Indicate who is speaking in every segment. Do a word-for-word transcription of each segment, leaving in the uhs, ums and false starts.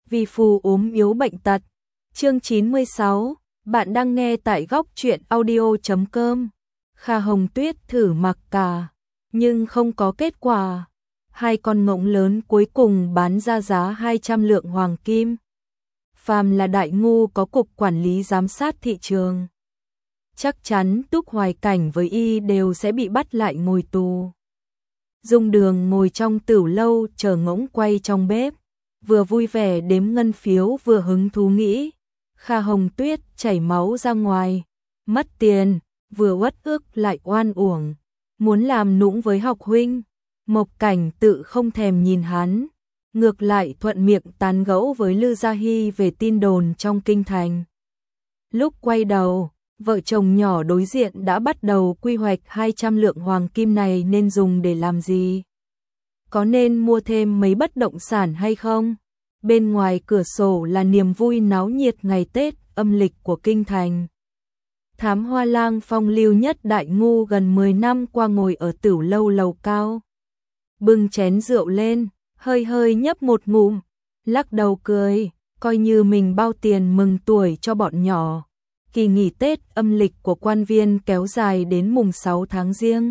Speaker 1: vì phù ốm yếu bệnh tật. Chương chín mươi sáu, bạn đang nghe tại góc truyện audio chấm com. Kha Hồng Tuyết thử mặc cả, nhưng không có kết quả. Hai con ngỗng lớn cuối cùng bán ra giá hai trăm lượng hoàng kim. Phàm là đại ngu có cục quản lý giám sát thị trường, chắc chắn Túc Hoài Cảnh với y đều sẽ bị bắt lại ngồi tù. Dung Đường ngồi trong tửu lâu chờ ngỗng quay trong bếp, vừa vui vẻ đếm ngân phiếu vừa hứng thú nghĩ. Kha Hồng Tuyết chảy máu ra ngoài, mất tiền, vừa uất ức lại oan uổng, muốn làm nũng với học huynh. Mộc Cảnh tự không thèm nhìn hắn, ngược lại thuận miệng tán gẫu với Lư Gia Hy về tin đồn trong kinh thành. Lúc quay đầu, vợ chồng nhỏ đối diện đã bắt đầu quy hoạch hai trăm lượng hoàng kim này nên dùng để làm gì. Có nên mua thêm mấy bất động sản hay không? Bên ngoài cửa sổ là niềm vui náo nhiệt ngày Tết âm lịch của kinh thành. Thám Hoa Lang phong lưu nhất đại ngu gần mười năm qua ngồi ở tửu lâu lầu cao, bưng chén rượu lên, hơi hơi nhấp một ngụm, lắc đầu cười, coi như mình bao tiền mừng tuổi cho bọn nhỏ. Kỳ nghỉ Tết âm lịch của quan viên kéo dài đến mùng sáu tháng Giêng.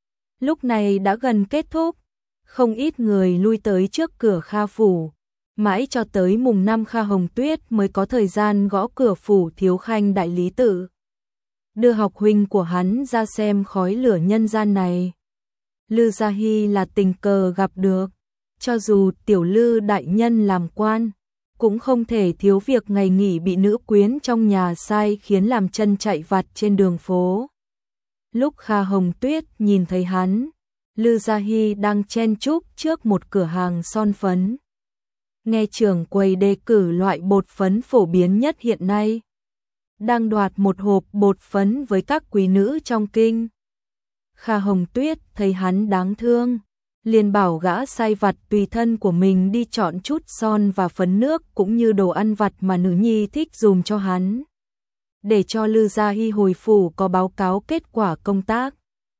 Speaker 1: Lúc này đã gần kết thúc, không ít người lui tới trước cửa Kha phủ, mãi cho tới mùng năm Kha Hồng Tuyết mới có thời gian gõ cửa phủ Thiếu Khanh đại lý tự, đưa học huynh của hắn ra xem khói lửa nhân gian này. Lư Gia Hy là tình cờ gặp được, cho dù tiểu Lư đại nhân làm quan, cũng không thể thiếu việc ngày nghỉ bị nữ quyến trong nhà sai khiến làm chân chạy vặt trên đường phố. Lúc Kha Hồng Tuyết nhìn thấy hắn, Lư Gia Hy đang chen chúc trước một cửa hàng son phấn. Nghe trưởng quầy đề cử loại bột phấn phổ biến nhất hiện nay, đang đoạt một hộp bột phấn với các quý nữ trong kinh. Kha Hồng Tuyết thấy hắn đáng thương, liền bảo gã sai vặt tùy thân của mình đi chọn chút son và phấn nước cũng như đồ ăn vặt mà nữ nhi thích dùm cho hắn, để cho Lư Gia Hy hồi phủ có báo cáo kết quả công tác.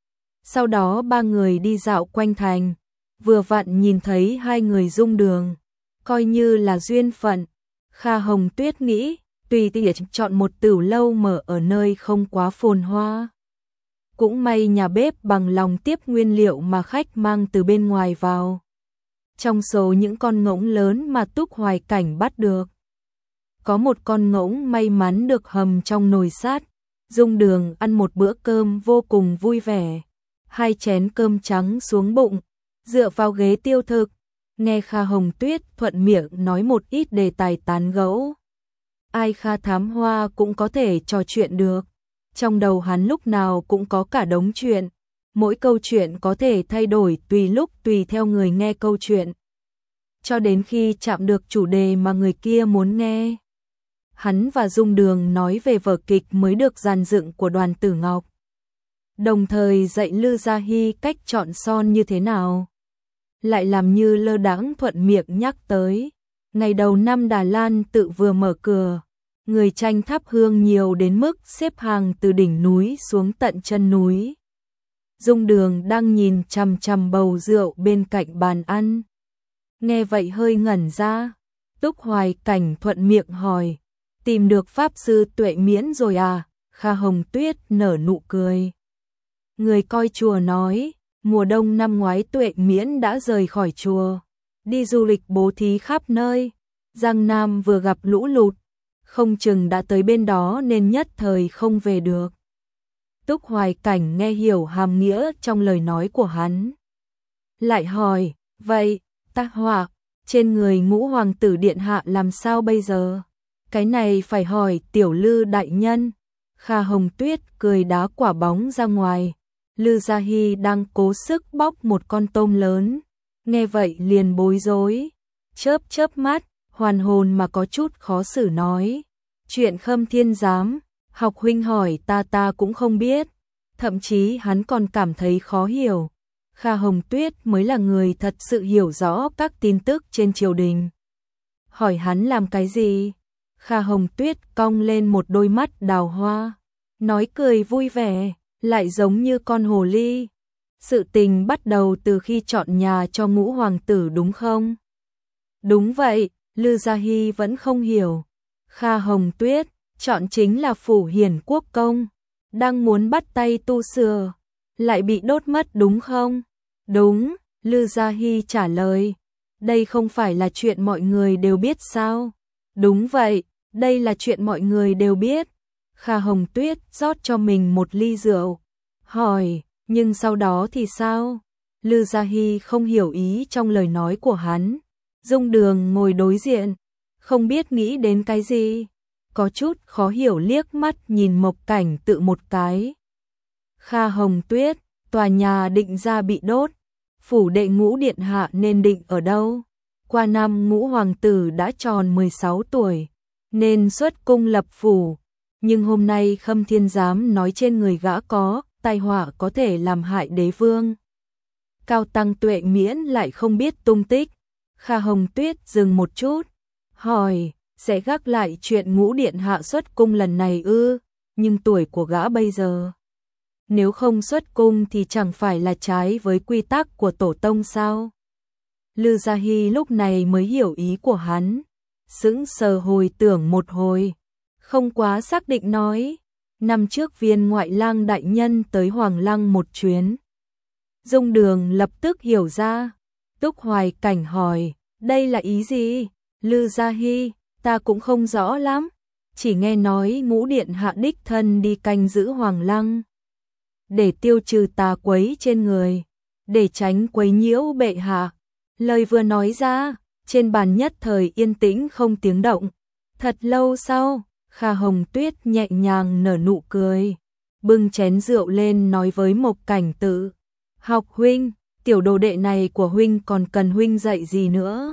Speaker 1: Sau đó ba người đi dạo quanh thành, vừa vặn nhìn thấy hai người Dung Đường, coi như là duyên phận. Kha Hồng Tuyết nghĩ, tùy tiện chọn một tửu lâu mở ở nơi không quá phồn hoa. Cũng may nhà bếp bằng lòng tiếp nguyên liệu mà khách mang từ bên ngoài vào. Trong số những con ngỗng lớn mà Túc Hoài Cảnh bắt được, có một con ngỗng may mắn được hầm trong nồi sắt. Dung Đường ăn một bữa cơm vô cùng vui vẻ, hai chén cơm trắng xuống bụng, dựa vào ghế tiêu thực, nghe Kha Hồng Tuyết thuận miệng nói một ít đề tài tán gẫu. Ai Kha Thám Hoa cũng có thể trò chuyện được. Trong đầu hắn lúc nào cũng có cả đống chuyện, mỗi câu chuyện có thể thay đổi tùy lúc tùy theo người nghe câu chuyện, cho đến khi chạm được chủ đề mà người kia muốn nghe. Hắn và Dung Đường nói về vở kịch mới được dàn dựng của Đoàn Tử Ngọc, đồng thời dạy Lư Gia Hy cách chọn son như thế nào. Lại làm như lơ đãng thuận miệng nhắc tới, ngày đầu năm Đà Lan tự vừa mở cửa, người tranh thắp hương nhiều đến mức xếp hàng từ đỉnh núi xuống tận chân núi. Dung Đường đang nhìn chằm chằm bầu rượu bên cạnh bàn ăn, nghe vậy hơi ngẩn ra. Túc Hoài Cảnh thuận miệng hỏi, tìm được Pháp Sư Tuệ Miễn rồi à? Kha Hồng Tuyết nở nụ cười. Người coi chùa nói, mùa đông năm ngoái Tuệ Miễn đã rời khỏi chùa, đi du lịch bố thí khắp nơi. Giang Nam vừa gặp lũ lụt, không chừng đã tới bên đó nên nhất thời không về được. Túc Hoài Cảnh nghe hiểu hàm nghĩa trong lời nói của hắn, lại hỏi, vậy, tác họa, trên người Ngũ Hoàng tử điện hạ làm sao bây giờ? Cái này phải hỏi tiểu Lư đại nhân. Kha Hồng Tuyết cười đá quả bóng ra ngoài. Lư Gia Hy đang cố sức bóc một con tôm lớn, nghe vậy liền bối rối, chớp chớp mắt, hoàn hồn mà có chút khó xử nói, chuyện Khâm Thiên Giám, học huynh hỏi ta ta cũng không biết, thậm chí hắn còn cảm thấy khó hiểu. Kha Hồng Tuyết mới là người thật sự hiểu rõ các tin tức trên triều đình. Hỏi hắn làm cái gì? Kha Hồng Tuyết cong lên một đôi mắt đào hoa, nói cười vui vẻ, lại giống như con hồ ly. Sự tình bắt đầu từ khi chọn nhà cho Ngũ Hoàng tử đúng không? Đúng vậy, Lư Gia Hy vẫn không hiểu. Kha Hồng Tuyết, chọn chính là phủ Hiển Quốc công, đang muốn bắt tay tu sửa, lại bị đốt mất đúng không? Đúng, Lư Gia Hy trả lời. Đây không phải là chuyện mọi người đều biết sao? Đúng vậy, đây là chuyện mọi người đều biết. Kha Hồng Tuyết rót cho mình một ly rượu, hỏi, nhưng sau đó thì sao? Lư Gia Hy không hiểu ý trong lời nói của hắn. Dung Đường ngồi đối diện, không biết nghĩ đến cái gì, có chút khó hiểu liếc mắt nhìn Mộc Cảnh Tự một cái. Kha Hồng Tuyết, tòa nhà định ra bị đốt, phủ đệ Ngũ điện hạ nên định ở đâu? Qua năm Ngũ hoàng tử đã tròn mười sáu tuổi, nên xuất cung lập phủ, nhưng hôm nay Khâm Thiên Giám nói trên người gã có tai họa có thể làm hại đế vương. Cao Tăng Tuệ Miễn lại không biết tung tích. Kha Hồng Tuyết dừng một chút, hỏi, sẽ gác lại chuyện Ngũ điện hạ xuất cung lần này ư? Nhưng tuổi của gã bây giờ, nếu không xuất cung thì chẳng phải là trái với quy tắc của tổ tông sao? Lư Gia Hy lúc này mới hiểu ý của hắn, sững sờ hồi tưởng một hồi, không quá xác định nói, năm trước Viên ngoại lang đại nhân tới Hoàng Lăng một chuyến. Dung Đường lập tức hiểu ra, Túc Hoài Cảnh hỏi, đây là ý gì? Lư Gia Hy, ta cũng không rõ lắm, chỉ nghe nói Ngũ điện hạ đích thân đi canh giữ Hoàng Lăng, để tiêu trừ tà quấy trên người, để tránh quấy nhiễu bệ hạ. Lời vừa nói ra, trên bàn nhất thời yên tĩnh không tiếng động. Thật lâu sau, Kha Hồng Tuyết nhẹ nhàng nở nụ cười, bưng chén rượu lên nói với Mộc Cảnh Tự, học huynh, tiểu đồ đệ này của huynh còn cần huynh dạy gì nữa?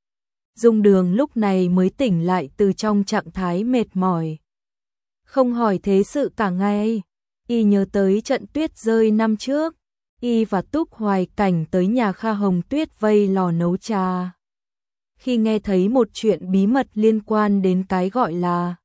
Speaker 1: Dung Đường lúc này mới tỉnh lại từ trong trạng thái mệt mỏi. Không hỏi thế sự cả ngày, y nhớ tới trận tuyết rơi năm trước, y và Túc Hoài Cảnh tới nhà Kha Hồng Tuyết vây lò nấu trà. Khi nghe thấy một chuyện bí mật liên quan đến cái gọi là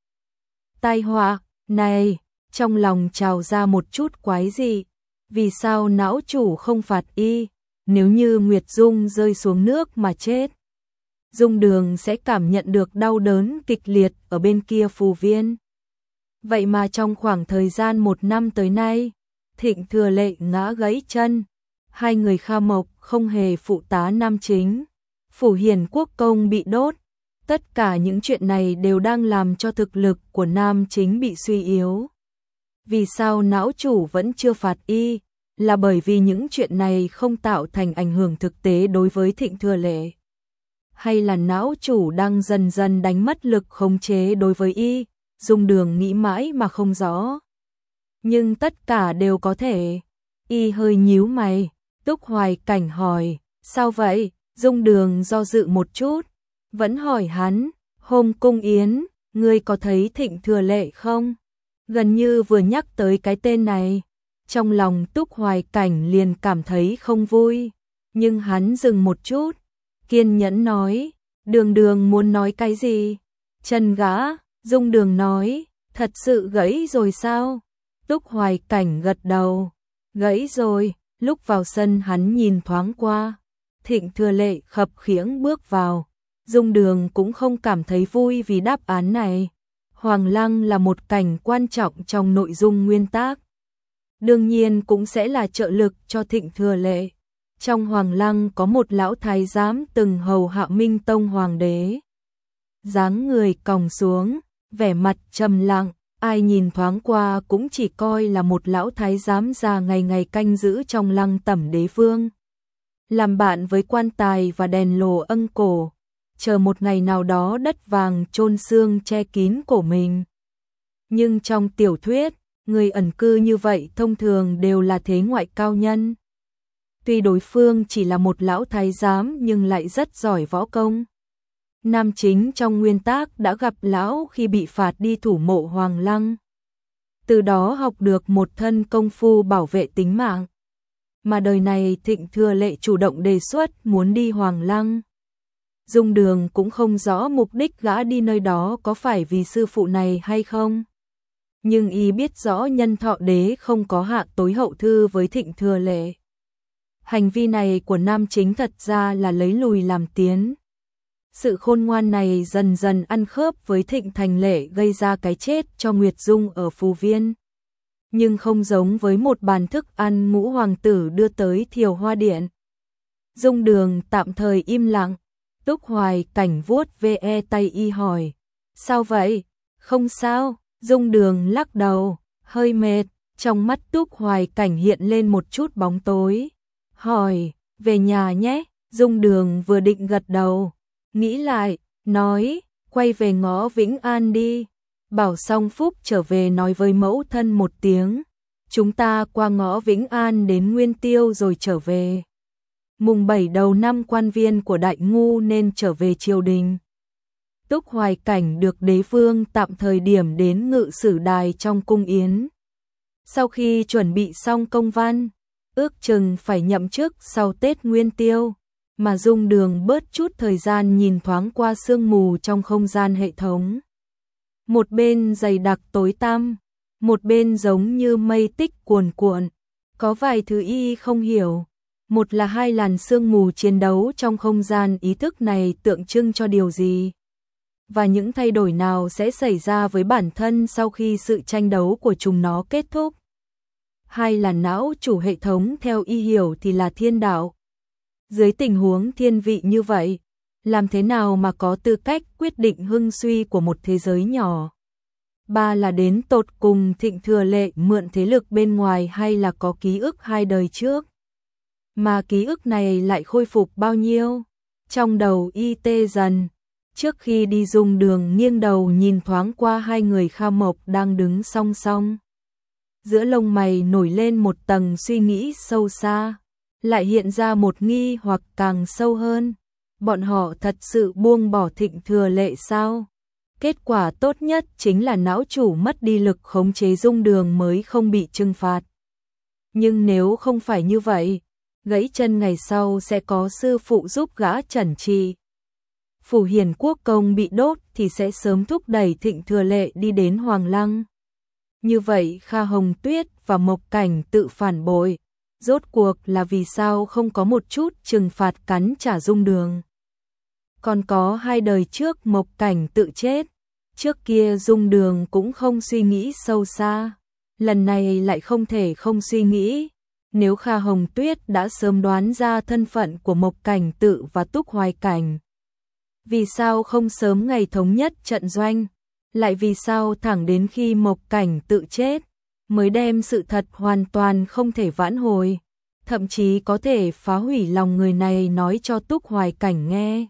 Speaker 1: tai họa này, trong lòng trào ra một chút quái dị. Vì sao não chủ không phạt y, nếu như Nguyệt Dung rơi xuống nước mà chết? Dung Đường sẽ cảm nhận được đau đớn kịch liệt ở bên kia phù viên. Vậy mà trong khoảng thời gian một năm tới nay, Thịnh Thừa Lệ ngã gãy chân, hai người Kha Mộc không hề phụ tá nam chính, phủ Hiển Quốc công bị đốt, tất cả những chuyện này đều đang làm cho thực lực của nam chính bị suy yếu. Vì sao não chủ vẫn chưa phạt y, là bởi vì những chuyện này không tạo thành ảnh hưởng thực tế đối với Thịnh Thừa Lệ, hay là não chủ đang dần dần đánh mất lực khống chế đối với y? Dung Đường nghĩ mãi mà không rõ. Nhưng tất cả đều có thể. Y hơi nhíu mày, Túc Hoài Cảnh hỏi, sao vậy? Dung Đường do dự một chút, vẫn hỏi hắn, hôm cung yến, ngươi có thấy Thịnh Thừa Lệ không? Gần như vừa nhắc tới cái tên này, trong lòng Túc Hoài Cảnh liền cảm thấy không vui, nhưng hắn dừng một chút, kiên nhẫn nói, Đường Đường muốn nói cái gì? Chân gã. Dung Đường nói, thật sự gãy rồi sao? Túc Hoài Cảnh gật đầu, gãy rồi. Lúc vào sân hắn nhìn thoáng qua, Thịnh Thừa Lệ khập khiễng bước vào. Dung Đường cũng không cảm thấy vui vì đáp án này. Hoàng Lăng là một cảnh quan trọng trong nội dung nguyên tác, đương nhiên cũng sẽ là trợ lực cho Thịnh Thừa Lệ. Trong Hoàng Lăng có một lão thái giám từng hầu hạ Minh Tông hoàng đế, dáng người còng xuống, vẻ mặt trầm lặng, ai nhìn thoáng qua cũng chỉ coi là một lão thái giám già ngày ngày canh giữ trong lăng tẩm đế vương, làm bạn với quan tài và đèn lồ âng cổ, chờ một ngày nào đó đất vàng chôn xương che kín cổ mình. Nhưng trong tiểu thuyết, người ẩn cư như vậy thông thường đều là thế ngoại cao nhân. Tuy đối phương chỉ là một lão thái giám nhưng lại rất giỏi võ công. Nam chính trong nguyên tác đã gặp lão khi bị phạt đi thủ mộ Hoàng Lăng, từ đó học được một thân công phu bảo vệ tính mạng. Mà đời này Thịnh Thừa Lệ chủ động đề xuất muốn đi Hoàng Lăng. Dung Đường cũng không rõ mục đích gã đi nơi đó có phải vì sư phụ này hay không. Nhưng y biết rõ Nhân Thọ Đế không có hạ tối hậu thư với Thịnh Thừa Lệ. Hành vi này của nam chính thật ra là lấy lùi làm tiến. Sự khôn ngoan này dần dần ăn khớp với Thịnh Thành Lệ gây ra cái chết cho Nguyệt Dung ở Phù Viên. Nhưng không giống với một bàn thức ăn ngũ hoàng tử đưa tới Thiều Hoa Điện. Dung Đường tạm thời im lặng, Túc Hoài Cảnh vuốt ve tay y hỏi, sao vậy? Không sao, Dung Đường lắc đầu, hơi mệt, trong mắt Túc Hoài Cảnh hiện lên một chút bóng tối. Hỏi, về nhà nhé, Dung Đường vừa định gật đầu, nghĩ lại, nói, quay về ngõ Vĩnh An đi. Bảo Song Phúc trở về nói với mẫu thân một tiếng, chúng ta qua ngõ Vĩnh An đến Nguyên Tiêu rồi trở về. Mùng bảy đầu năm quan viên của Đại Ngu nên trở về triều đình. Túc Hoài Cảnh được đế vương tạm thời điểm đến Ngự Sử Đài trong cung yến. Sau khi chuẩn bị xong công văn, ước chừng phải nhậm chức sau Tết Nguyên Tiêu, mà Dung Đường bớt chút thời gian nhìn thoáng qua sương mù trong không gian hệ thống. Một bên dày đặc tối tăm, một bên giống như mây tích cuồn cuộn, có vài thứ y không hiểu. Một là hai làn sương mù chiến đấu trong không gian ý thức này tượng trưng cho điều gì? Và những thay đổi nào sẽ xảy ra với bản thân sau khi sự tranh đấu của chúng nó kết thúc? Hai là não chủ hệ thống theo y hiểu thì là thiên đạo. Dưới tình huống thiên vị như vậy, làm thế nào mà có tư cách quyết định hưng suy của một thế giới nhỏ? Ba là đến tột cùng Thịnh Thừa Lệ mượn thế lực bên ngoài hay là có ký ức hai đời trước? Mà ký ức này lại khôi phục bao nhiêu? Trong đầu y tê dần, trước khi đi Dung Đường nghiêng đầu nhìn thoáng qua hai người Kha Mộc đang đứng song song. Giữa lông mày nổi lên một tầng suy nghĩ sâu xa, lại hiện ra một nghi hoặc càng sâu hơn. Bọn họ thật sự buông bỏ Thịnh Thừa Lệ sao? Kết quả tốt nhất chính là não chủ mất đi lực khống chế Dung Đường mới không bị trừng phạt. Nhưng nếu không phải như vậy, gãy chân ngày sau sẽ có sư phụ giúp gã trần trị. Phủ Hiền Quốc công bị đốt thì sẽ sớm thúc đẩy Thịnh Thừa Lệ đi đến Hoàng Lăng. Như vậy Kha Hồng Tuyết và Mộc Cảnh tự phản bội, rốt cuộc là vì sao không có một chút trừng phạt cắn trả Dung Đường. Còn có hai đời trước Mộc Cảnh tự chết, trước kia Dung Đường cũng không suy nghĩ sâu xa, lần này lại không thể không suy nghĩ. Nếu Kha Hồng Tuyết đã sớm đoán ra thân phận của Mộc Cảnh tự và Túc Hoài Cảnh, vì sao không sớm ngày thống nhất trận doanh, lại vì sao thẳng đến khi Mộc Cảnh tự chết, mới đem sự thật hoàn toàn không thể vãn hồi, thậm chí có thể phá hủy lòng người này nói cho Túc Hoài Cảnh nghe.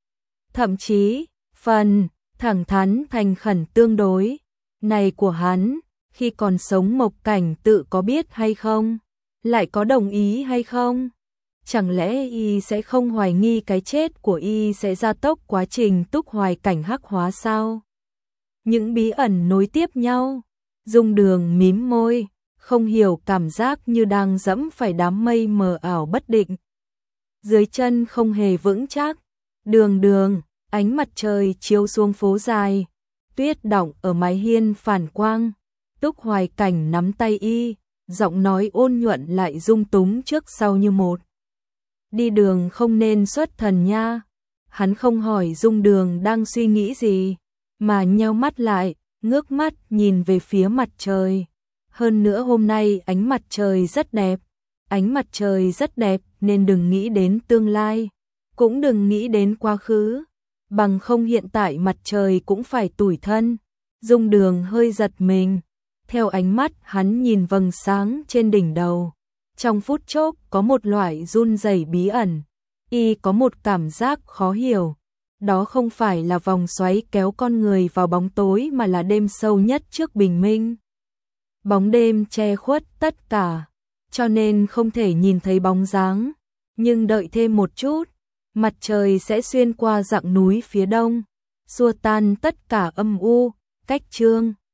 Speaker 1: Thậm chí, phần thẳng thắn thành khẩn tương đối này của hắn, khi còn sống Mộc Cảnh tự có biết hay không? Lại có đồng ý hay không? Chẳng lẽ y sẽ không hoài nghi cái chết của y sẽ gia tốc quá trình Túc Hoài Cảnh hắc hóa sao? Những bí ẩn nối tiếp nhau, Dung Đường mím môi, không hiểu cảm giác như đang dẫm phải đám mây mờ ảo bất định. Dưới chân không hề vững chắc, đường đường, ánh mặt trời chiếu xuống phố dài, tuyết đọng ở mái hiên phản quang, Túc Hoài Cảnh nắm tay y, giọng nói ôn nhuận lại dung túng trước sau như một. Đi đường không nên xuất thần nha. Hắn không hỏi Dung Đường đang suy nghĩ gì, mà nheo mắt lại, ngước mắt nhìn về phía mặt trời. Hơn nữa hôm nay ánh mặt trời rất đẹp, ánh mặt trời rất đẹp nên đừng nghĩ đến tương lai, cũng đừng nghĩ đến quá khứ, bằng không hiện tại mặt trời cũng phải tủi thân. Dung Đường hơi giật mình, theo ánh mắt hắn nhìn vầng sáng trên đỉnh đầu. Trong phút chốc có một loại run rẩy bí ẩn, y có một cảm giác khó hiểu. Đó không phải là vòng xoáy kéo con người vào bóng tối mà là đêm sâu nhất trước bình minh. Bóng đêm che khuất tất cả, cho nên không thể nhìn thấy bóng dáng. Nhưng đợi thêm một chút, mặt trời sẽ xuyên qua dặng núi phía đông, xua tan tất cả âm u, cách chương.